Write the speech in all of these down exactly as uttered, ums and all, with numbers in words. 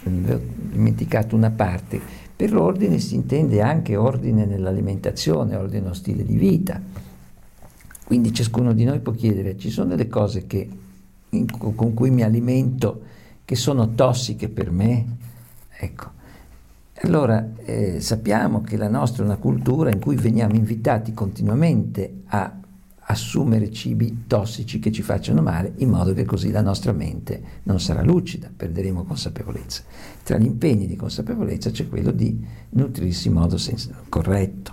ho dimenticato una parte. Per l'ordine si intende anche ordine nell'alimentazione, ordine nello stile di vita. Quindi ciascuno di noi può chiedere: ci sono delle cose che, in, con cui mi alimento che sono tossiche per me? Ecco. Allora eh, sappiamo che la nostra è una cultura in cui veniamo invitati continuamente a assumere cibi tossici che ci facciano male, in modo che così la nostra mente non sarà lucida, perderemo consapevolezza. Tra gli impegni di consapevolezza c'è quello di nutrirsi in modo sens- corretto.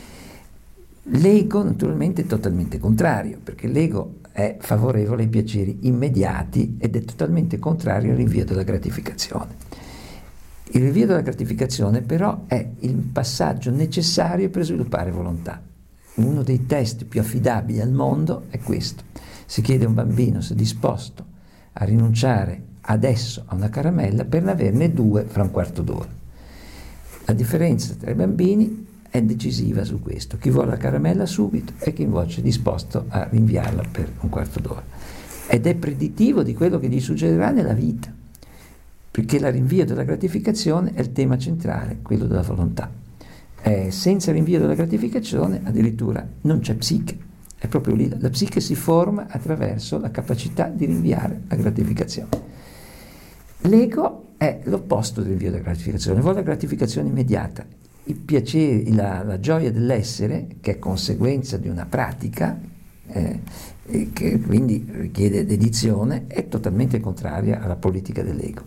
L'ego naturalmente è totalmente contrario, perché l'ego è favorevole ai piaceri immediati ed è totalmente contrario al rinvio della gratificazione. Il rinvio della gratificazione però è il passaggio necessario per sviluppare volontà. Uno dei test più affidabili al mondo è questo. Si chiede a un bambino se è disposto a rinunciare adesso a una caramella per averne due fra un quarto d'ora. La differenza tra i bambini è decisiva su questo: chi vuole la caramella subito e chi invece è disposto a rinviarla per un quarto d'ora. Ed è predittivo di quello che gli succederà nella vita, perché il rinvio della gratificazione è il tema centrale, quello della volontà. Eh, senza rinvio della gratificazione addirittura non c'è psiche, è proprio lì, la psiche si forma attraverso la capacità di rinviare la gratificazione. L'ego è l'opposto del rinvio della gratificazione, vuole la gratificazione immediata, il piacere, la, la gioia dell'essere, che è conseguenza di una pratica, eh, e che quindi richiede dedizione, è totalmente contraria alla politica dell'ego.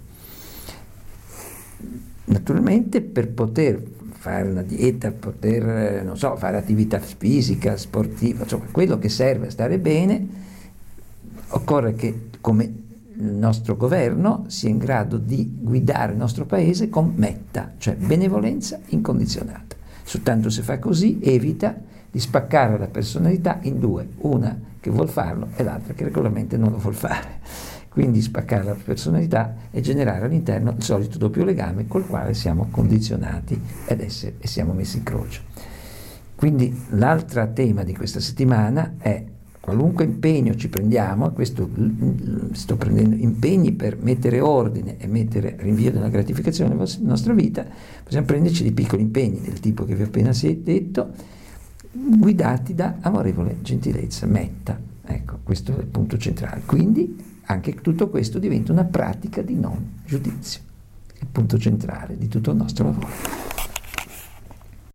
Naturalmente per poter fare una dieta, poter, non so, fare attività fisica, sportiva, insomma, quello che serve a stare bene, occorre che, come il nostro governo, sia in grado di guidare il nostro paese con metta, cioè benevolenza incondizionata. Soltanto se fa così evita di spaccare la personalità in due, una che vuol farlo e l'altra che regolarmente non lo vuol fare. Quindi spaccare la personalità e generare all'interno il solito doppio legame col quale siamo condizionati ed essere, e siamo messi in croce. Quindi l'altro tema di questa settimana è: qualunque impegno ci prendiamo, questo sto prendendo impegni per mettere ordine e mettere rinvio della gratificazione nella nostra vita, possiamo prenderci dei piccoli impegni del tipo che vi ho appena detto, guidati da amorevole gentilezza, metta. Ecco, questo è il punto centrale. Quindi anche tutto questo diventa una pratica di non giudizio, il punto centrale di tutto il nostro lavoro.